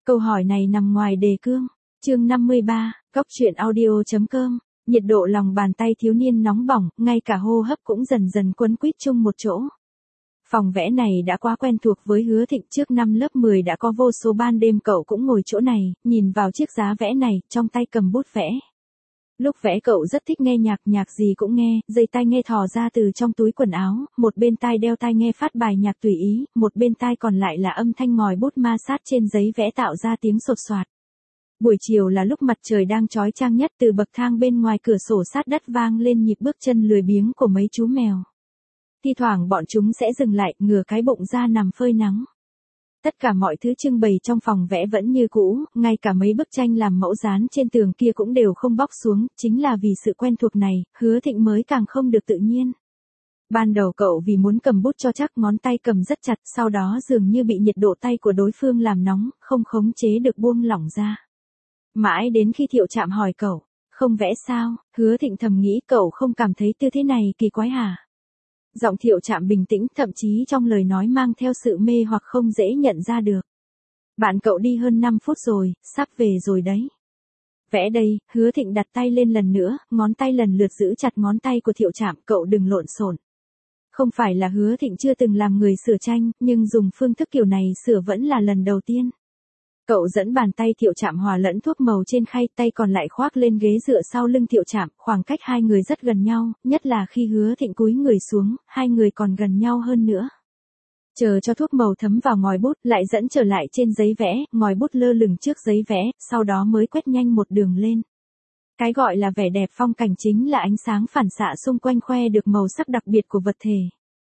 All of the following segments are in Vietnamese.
Câu hỏi này nằm ngoài đề cương. Chương 53, Cóc truyện audio.com. Nhiệt độ lòng bàn tay thiếu niên nóng bỏng, ngay cả hô hấp cũng dần dần quấn quýt chung một chỗ. Phòng vẽ này đã quá quen thuộc với Hứa Thịnh, trước năm lớp 10 đã có vô số ban đêm cậu cũng ngồi chỗ này, nhìn vào chiếc giá vẽ này, trong tay cầm bút vẽ. Lúc vẽ cậu rất thích nghe nhạc, nhạc gì cũng nghe, dây tai nghe thò ra từ trong túi quần áo, một bên tai đeo tai nghe phát bài nhạc tùy ý, một bên tai còn lại là âm thanh ngòi bút ma sát trên giấy vẽ tạo ra tiếng sột soạt. Buổi chiều là lúc mặt trời đang chói chang nhất, từ bậc thang bên ngoài cửa sổ sát đất vang lên nhịp bước chân lười biếng của mấy chú mèo. Thi thoảng bọn chúng sẽ dừng lại, ngửa cái bụng ra nằm phơi nắng. Tất cả mọi thứ trưng bày trong phòng vẽ vẫn như cũ, ngay cả mấy bức tranh làm mẫu dán trên tường kia cũng đều không bóc xuống, chính là vì sự quen thuộc này, Hứa Thịnh mới càng không được tự nhiên. Ban đầu cậu vì muốn cầm bút cho chắc ngón tay cầm rất chặt, sau đó dường như bị nhiệt độ tay của đối phương làm nóng, không khống chế được buông lỏng ra. Mãi đến khi Thiệu Trạm hỏi cậu, không vẽ sao, Hứa Thịnh thầm nghĩ cậu không cảm thấy tư thế này kỳ quái hả? Giọng Thiệu Trạm bình tĩnh, thậm chí trong lời nói mang theo sự mê hoặc không dễ nhận ra được. Bạn cậu đi hơn 5 phút rồi, sắp về rồi đấy. Vẽ đây, Hứa Thịnh đặt tay lên lần nữa, ngón tay lần lượt giữ chặt ngón tay của Thiệu Trạm, cậu đừng lộn xộn. Không phải là Hứa Thịnh chưa từng làm người sửa tranh, nhưng dùng phương thức kiểu này sửa vẫn là lần đầu tiên. Cậu dẫn bàn tay Thiệu Trạm hòa lẫn thuốc màu trên khay, tay còn lại khoác lên ghế dựa sau lưng Thiệu Trạm, khoảng cách hai người rất gần nhau, nhất là khi Hứa Thịnh cúi người xuống, hai người còn gần nhau hơn nữa. Chờ cho thuốc màu thấm vào ngòi bút, lại dẫn trở lại trên giấy vẽ, ngòi bút lơ lửng trước giấy vẽ, sau đó mới quét nhanh một đường lên. Cái gọi là vẻ đẹp phong cảnh chính là ánh sáng phản xạ xung quanh khoe được màu sắc đặc biệt của vật thể.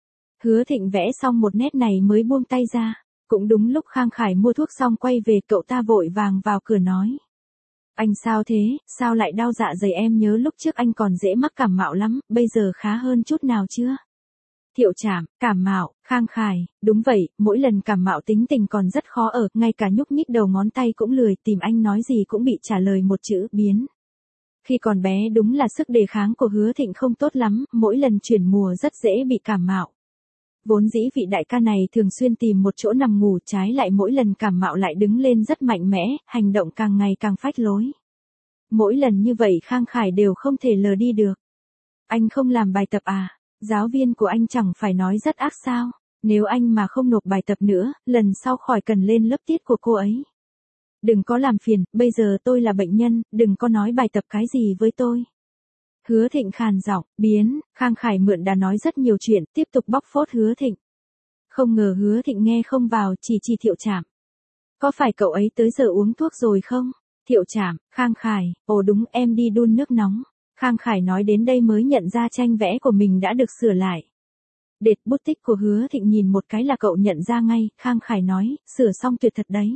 Hứa Thịnh vẽ xong một nét này mới buông tay ra. Cũng đúng lúc Khang Khải mua thuốc xong quay về, cậu ta vội vàng vào cửa nói. Anh sao thế, sao lại đau dạ dày, em nhớ lúc trước anh còn dễ mắc cảm mạo lắm, bây giờ khá hơn chút nào chưa? Thiệu Trạm, cảm mạo, Khang Khải, đúng vậy, mỗi lần cảm mạo tính tình còn rất khó ở, ngay cả nhúc nhích đầu ngón tay cũng lười, tìm anh nói gì cũng bị trả lời một chữ biến. Khi còn bé đúng là sức đề kháng của Hứa Thịnh không tốt lắm, mỗi lần chuyển mùa rất dễ bị cảm mạo. Vốn dĩ vị đại ca này thường xuyên tìm một chỗ nằm ngủ, trái lại mỗi lần cảm mạo lại đứng lên rất mạnh mẽ, hành động càng ngày càng phách lối. Mỗi lần như vậy Khang Khải đều không thể lờ đi được. Anh không làm bài tập à? Giáo viên của anh chẳng phải nói rất ác sao? Nếu anh mà không nộp bài tập nữa, lần sau khỏi cần lên lớp tiết của cô ấy. Đừng có làm phiền, bây giờ tôi là bệnh nhân, đừng có nói bài tập cái gì với tôi. Hứa Thịnh khàn giọng, biến, Khang Khải mượn đã nói rất nhiều chuyện, tiếp tục bóc phốt Hứa Thịnh. Không ngờ Hứa Thịnh nghe không vào, chỉ Thiệu Trạm. Có phải cậu ấy tới giờ uống thuốc rồi không? Thiệu Trạm, Khang Khải, ồ đúng, em đi đun nước nóng. Khang Khải nói đến đây mới nhận ra tranh vẽ của mình đã được sửa lại. Đệt bút tích của Hứa Thịnh nhìn một cái là cậu nhận ra ngay, Khang Khải nói, sửa xong tuyệt thật đấy.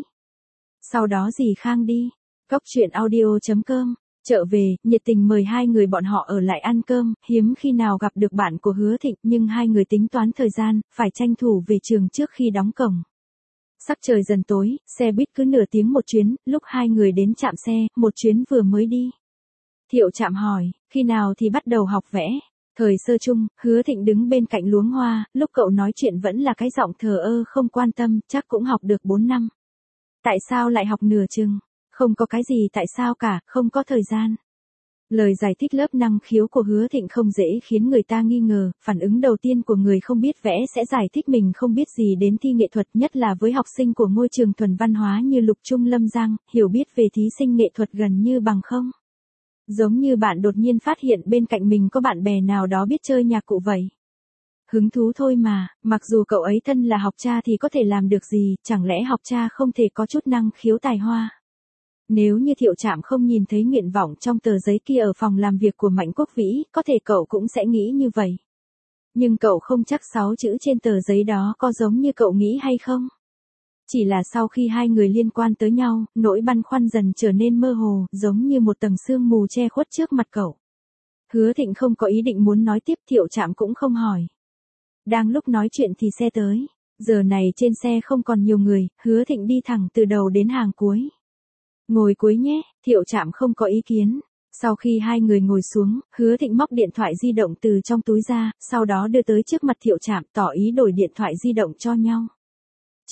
Sau đó gì Khang đi, Cóc truyện audio.com. Trở về, nhiệt tình mời hai người bọn họ ở lại ăn cơm, hiếm khi nào gặp được bạn của Hứa Thịnh, nhưng hai người tính toán thời gian, phải tranh thủ về trường trước khi đóng cổng. Sắc trời dần tối, xe buýt cứ nửa tiếng một chuyến, lúc hai người đến trạm xe, một chuyến vừa mới đi. Thiệu Trạm hỏi, khi nào thì bắt đầu học vẽ? Thời sơ chung, Hứa Thịnh đứng bên cạnh luống hoa, lúc cậu nói chuyện vẫn là cái giọng thờ ơ không quan tâm, chắc cũng học được 4 năm. Tại sao lại học nửa chừng? Không có cái gì tại sao cả, không có thời gian. Lời giải thích lớp năng khiếu của Hứa Thịnh không dễ khiến người ta nghi ngờ, phản ứng đầu tiên của người không biết vẽ sẽ giải thích mình không biết gì đến thi nghệ thuật, nhất là với học sinh của ngôi trường thuần văn hóa như Lục Trung Lâm Giang, hiểu biết về thí sinh nghệ thuật gần như bằng không. Giống như bạn đột nhiên phát hiện bên cạnh mình có bạn bè nào đó biết chơi nhạc cụ vậy. Hứng thú thôi mà, mặc dù cậu ấy thân là học cha thì có thể làm được gì, chẳng lẽ học cha không thể có chút năng khiếu tài hoa. Nếu như Thiệu Trạm không nhìn thấy nguyện vọng trong tờ giấy kia ở phòng làm việc của Mạnh Quốc Vĩ, có thể cậu cũng sẽ nghĩ như vậy. Nhưng cậu không chắc 6 chữ trên tờ giấy đó có giống như cậu nghĩ hay không. Chỉ là sau khi hai người liên quan tới nhau, nỗi băn khoăn dần trở nên mơ hồ, giống như một tầng sương mù che khuất trước mặt cậu. Hứa Thịnh không có ý định muốn nói tiếp, Thiệu Trạm cũng không hỏi. Đang lúc nói chuyện thì xe tới. Giờ này trên xe không còn nhiều người, Hứa Thịnh đi thẳng từ đầu đến hàng cuối. Ngồi cuối nhé, Thiệu Trạm không có ý kiến. Sau khi hai người ngồi xuống, Hứa Thịnh móc điện thoại di động từ trong túi ra, sau đó đưa tới trước mặt Thiệu Trạm, tỏ ý đổi điện thoại di động cho nhau.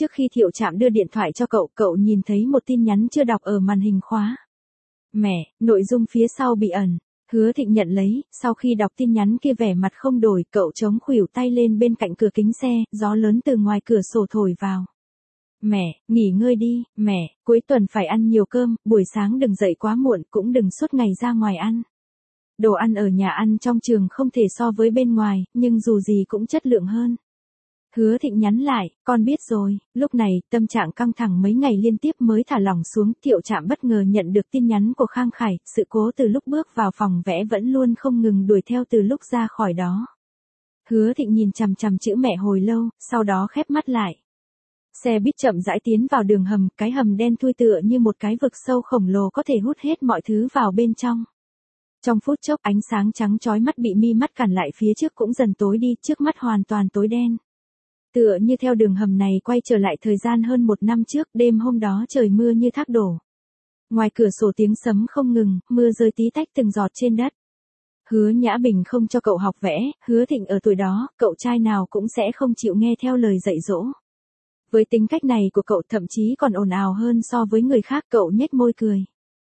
Trước khi Thiệu Trạm đưa điện thoại cho cậu, cậu nhìn thấy một tin nhắn chưa đọc ở màn hình khóa. Mẹ, nội dung phía sau bị ẩn. Hứa Thịnh nhận lấy, sau khi đọc tin nhắn kia vẻ mặt không đổi, cậu chống khuỷu tay lên bên cạnh cửa kính xe, gió lớn từ ngoài cửa sổ thổi vào. Mẹ, nghỉ ngơi đi, mẹ, cuối tuần phải ăn nhiều cơm, buổi sáng đừng dậy quá muộn, cũng đừng suốt ngày ra ngoài ăn. Đồ ăn ở nhà ăn trong trường không thể so với bên ngoài, nhưng dù gì cũng chất lượng hơn. Hứa Thịnh nhắn lại, con biết rồi. Lúc này, tâm trạng căng thẳng mấy ngày liên tiếp mới thả lỏng xuống. Thiệu Trạm bất ngờ nhận được tin nhắn của Khang Khải, sự cố từ lúc bước vào phòng vẽ vẫn luôn không ngừng đuổi theo từ lúc ra khỏi đó. Hứa Thịnh nhìn chằm chằm chữ mẹ hồi lâu, sau đó khép mắt lại. Xe buýt chậm rãi tiến vào đường hầm, cái hầm đen thui tựa như một cái vực sâu khổng lồ có thể hút hết mọi thứ vào bên trong. Trong phút chốc, ánh sáng trắng chói mắt bị mi mắt cản lại phía trước cũng dần tối đi, trước mắt hoàn toàn tối đen. Tựa như theo đường hầm này quay trở lại thời gian hơn 1 năm trước, đêm hôm đó trời mưa như thác đổ. Ngoài cửa sổ tiếng sấm không ngừng, mưa rơi tí tách từng giọt trên đất. Hứa Nhã Bình không cho cậu học vẽ, Hứa Thịnh ở tuổi đó, cậu trai nào cũng sẽ không chịu nghe theo lời dạy dỗ. Với tính cách này của cậu thậm chí còn ồn ào hơn so với người khác, cậu nhếch môi cười.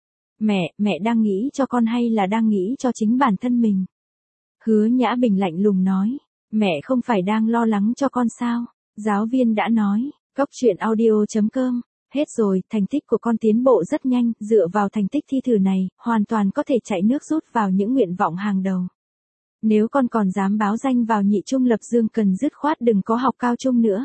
Mẹ đang nghĩ cho con hay là đang nghĩ cho chính bản thân mình? Hứa Nhã Bình lạnh lùng nói. Mẹ không phải đang lo lắng cho con sao? Giáo viên đã nói. Cóc truyện audio.com. Hết rồi, thành tích của con tiến bộ rất nhanh, dựa vào thành tích thi thử này, hoàn toàn có thể chạy nước rút vào những nguyện vọng hàng đầu. Nếu con còn dám báo danh vào nhị trung lập dương cần dứt khoát đừng có học cao trung nữa.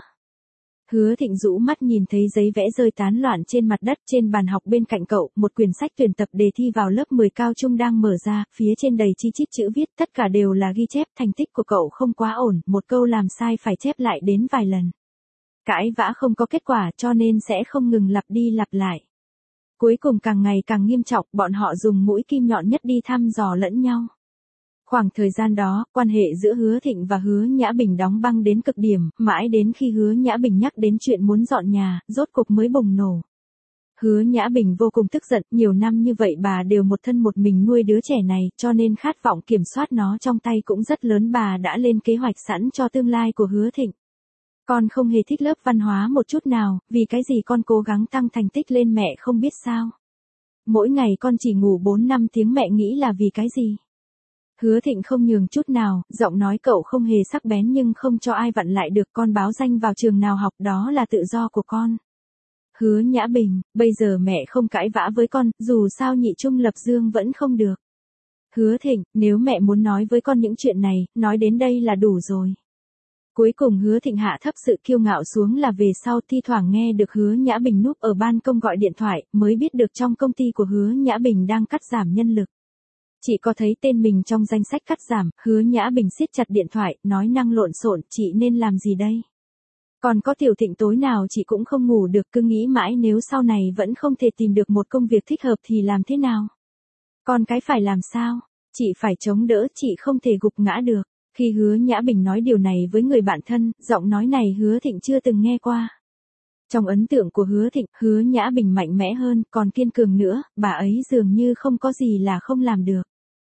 Hứa Thịnh rũ mắt nhìn thấy giấy vẽ rơi tán loạn trên mặt đất, trên bàn học bên cạnh cậu, một quyển sách tuyển tập đề thi vào lớp 10 cao trung đang mở ra, phía trên đầy chi chít chữ viết, tất cả đều là ghi chép, thành tích của cậu không quá ổn, một câu làm sai phải chép lại đến vài lần. Cãi vã không có kết quả cho nên sẽ không ngừng lặp đi lặp lại. Cuối cùng càng ngày càng nghiêm trọng, bọn họ dùng mũi kim nhọn nhất đi thăm dò lẫn nhau. Khoảng thời gian đó, quan hệ giữa Hứa Thịnh và Hứa Nhã Bình đóng băng đến cực điểm, mãi đến khi Hứa Nhã Bình nhắc đến chuyện muốn dọn nhà, rốt cục mới bùng nổ. Hứa Nhã Bình vô cùng tức giận, nhiều năm như vậy bà đều một thân một mình nuôi đứa trẻ này, cho nên khát vọng kiểm soát nó trong tay cũng rất lớn, bà đã lên kế hoạch sẵn cho tương lai của Hứa Thịnh. Con không hề thích lớp văn hóa một chút nào, vì cái gì con cố gắng tăng thành tích lên mẹ không biết sao. Mỗi ngày con chỉ ngủ 4-5 tiếng mẹ nghĩ là vì cái gì? Hứa Thịnh không nhường chút nào, giọng nói cậu không hề sắc bén nhưng không cho ai vặn lại được, con báo danh vào trường nào học đó là tự do của con. Hứa Nhã Bình, bây giờ mẹ không cãi vã với con, dù sao nhị trung lập dương vẫn không được. Hứa Thịnh, nếu mẹ muốn nói với con những chuyện này, nói đến đây là đủ rồi. Cuối cùng Hứa Thịnh hạ thấp sự kiêu ngạo xuống là về sau thi thoảng nghe được Hứa Nhã Bình núp ở ban công gọi điện thoại, mới biết được trong công ty của Hứa Nhã Bình đang cắt giảm nhân lực. Chị có thấy tên mình trong danh sách cắt giảm, Hứa Nhã Bình siết chặt điện thoại, nói năng lộn xộn, chị nên làm gì đây? Còn có Tiểu Thịnh tối nào chị cũng không ngủ được, cứ nghĩ mãi nếu sau này vẫn không thể tìm được một công việc thích hợp thì làm thế nào? Con cái phải làm sao? Chị phải chống đỡ, chị không thể gục ngã được. Khi Hứa Nhã Bình nói điều này với người bạn thân, giọng nói này Hứa Thịnh chưa từng nghe qua. Trong ấn tượng của Hứa Thịnh, Hứa Nhã Bình mạnh mẽ hơn, còn kiên cường nữa, bà ấy dường như không có gì là không làm được.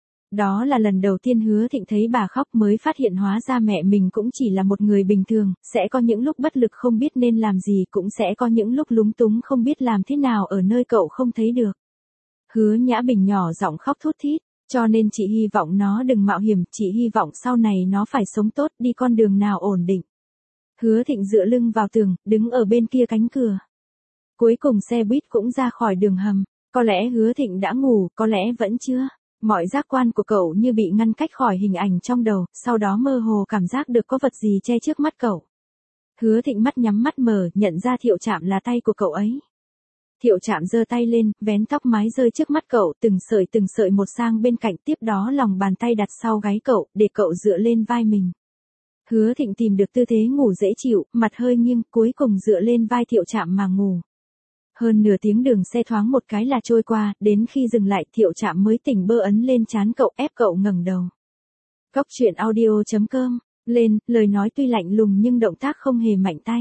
Đó là lần đầu tiên Hứa Thịnh thấy bà khóc mới phát hiện hóa ra mẹ mình cũng chỉ là một người bình thường, sẽ có những lúc bất lực không biết nên làm gì, cũng sẽ có những lúc lúng túng không biết làm thế nào ở nơi cậu không thấy được. Hứa Nhã Bình nhỏ giọng khóc thút thít, cho nên chị hy vọng nó đừng mạo hiểm, chị hy vọng sau này nó phải sống tốt, đi con đường nào ổn định. Hứa Thịnh dựa lưng vào tường, đứng ở bên kia cánh cửa. Cuối cùng xe buýt cũng ra khỏi đường hầm, có lẽ Hứa Thịnh đã ngủ, có lẽ vẫn chưa. Mọi giác quan của cậu như bị ngăn cách khỏi hình ảnh trong đầu, sau đó mơ hồ cảm giác được có vật gì che trước mắt cậu. Hứa Thịnh mắt nhắm mắt mở, nhận ra Thiệu Trạm là tay của cậu ấy. Thiệu Trạm giơ tay lên, vén tóc mái rơi trước mắt cậu, từng sợi một sang bên cạnh, tiếp đó lòng bàn tay đặt sau gáy cậu, để cậu dựa lên vai mình. Hứa Thịnh tìm được tư thế ngủ dễ chịu, mặt hơi nghiêng, cuối cùng dựa lên vai Thiệu Trạm mà ngủ. Hơn nửa tiếng đường xe thoáng một cái là trôi qua, đến khi dừng lại Thiệu Trạm mới tỉnh bơ ấn lên trán cậu, ép cậu ngẩng đầu. Cóc truyện audio.com, lên, lời nói tuy lạnh lùng nhưng động tác không hề mạnh tay.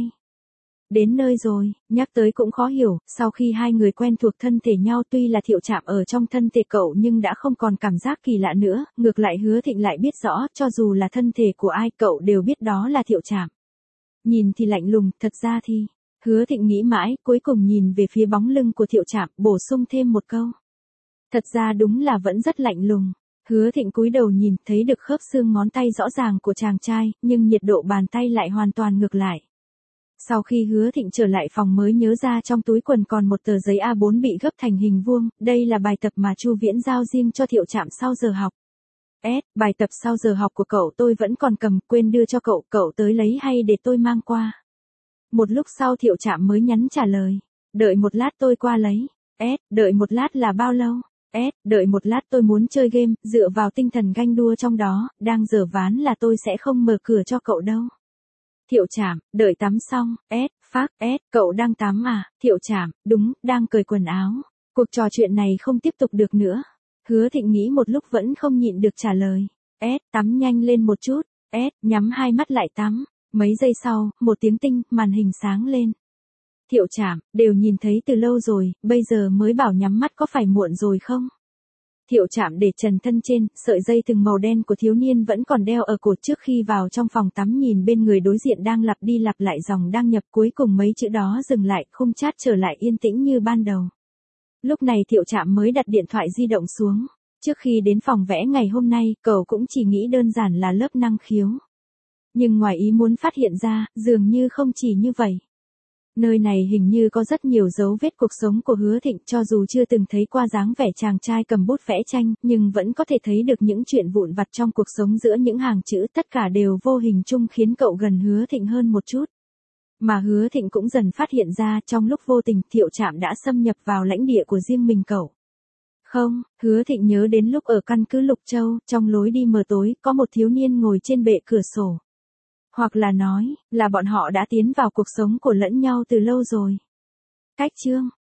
Đến nơi rồi, nhắc tới cũng khó hiểu, sau khi hai người quen thuộc thân thể nhau tuy là Thiệu Trạm ở trong thân thể cậu nhưng đã không còn cảm giác kỳ lạ nữa, ngược lại Hứa Thịnh lại biết rõ, cho dù là thân thể của ai cậu đều biết đó là Thiệu Trạm. Nhìn thì lạnh lùng, thật ra thì... Hứa Thịnh nghĩ mãi, cuối cùng nhìn về phía bóng lưng của Thiệu Trạm, bổ sung thêm một câu. Thật ra đúng là vẫn rất lạnh lùng. Hứa Thịnh cúi đầu nhìn, thấy được khớp xương ngón tay rõ ràng của chàng trai, nhưng nhiệt độ bàn tay lại hoàn toàn ngược lại. Sau khi Hứa Thịnh trở lại phòng mới nhớ ra trong túi quần còn một tờ giấy A4 bị gấp thành hình vuông, đây là bài tập mà Chu Viễn giao riêng cho Thiệu Trạm sau giờ học. Bài tập sau giờ học của cậu tôi vẫn còn cầm, quên đưa cho cậu, cậu tới lấy hay để tôi mang qua? Một lúc sau Thiệu Trạm mới nhắn trả lời. Đợi một lát tôi qua lấy. Đợi một lát là bao lâu? Đợi một lát tôi muốn chơi game, dựa vào tinh thần ganh đua trong đó, đang dở ván là tôi sẽ không mở cửa cho cậu đâu. Thiệu Trạm, đợi tắm xong, cậu đang tắm à? Thiệu Trạm, đúng, đang cởi quần áo. Cuộc trò chuyện này không tiếp tục được nữa. Hứa Thịnh nghĩ một lúc vẫn không nhịn được trả lời. Tắm nhanh lên một chút. Nhắm hai mắt lại tắm. Mấy giây sau, một tiếng tinh, màn hình sáng lên. Thiệu Trạm, đều nhìn thấy từ lâu rồi, bây giờ mới bảo nhắm mắt có phải muộn rồi không? Thiệu Trạm để trần thân trên, sợi dây thừng màu đen của thiếu niên vẫn còn đeo ở cổ trước khi vào trong phòng tắm nhìn bên người đối diện đang lặp đi lặp lại dòng đăng nhập cuối cùng mấy chữ đó dừng lại, khung chat trở lại yên tĩnh như ban đầu. Lúc này Thiệu Trạm mới đặt điện thoại di động xuống. Trước khi đến phòng vẽ ngày hôm nay, cậu cũng chỉ nghĩ đơn giản là lớp năng khiếu. Nhưng ngoài ý muốn phát hiện ra, dường như không chỉ như vậy. Nơi này hình như có rất nhiều dấu vết cuộc sống của Hứa Thịnh, cho dù chưa từng thấy qua dáng vẻ chàng trai cầm bút vẽ tranh, nhưng vẫn có thể thấy được những chuyện vụn vặt trong cuộc sống giữa những hàng chữ, tất cả đều vô hình chung khiến cậu gần Hứa Thịnh hơn một chút. Mà Hứa Thịnh cũng dần phát hiện ra, trong lúc vô tình, Thiệu Trạm đã xâm nhập vào lãnh địa của riêng mình cậu. Không, Hứa Thịnh nhớ đến lúc ở căn cứ Lục Châu, trong lối đi mờ tối, có một thiếu niên ngồi trên bệ cửa sổ. Hoặc là nói, là bọn họ đã tiến vào cuộc sống của lẫn nhau từ lâu rồi. Cách chương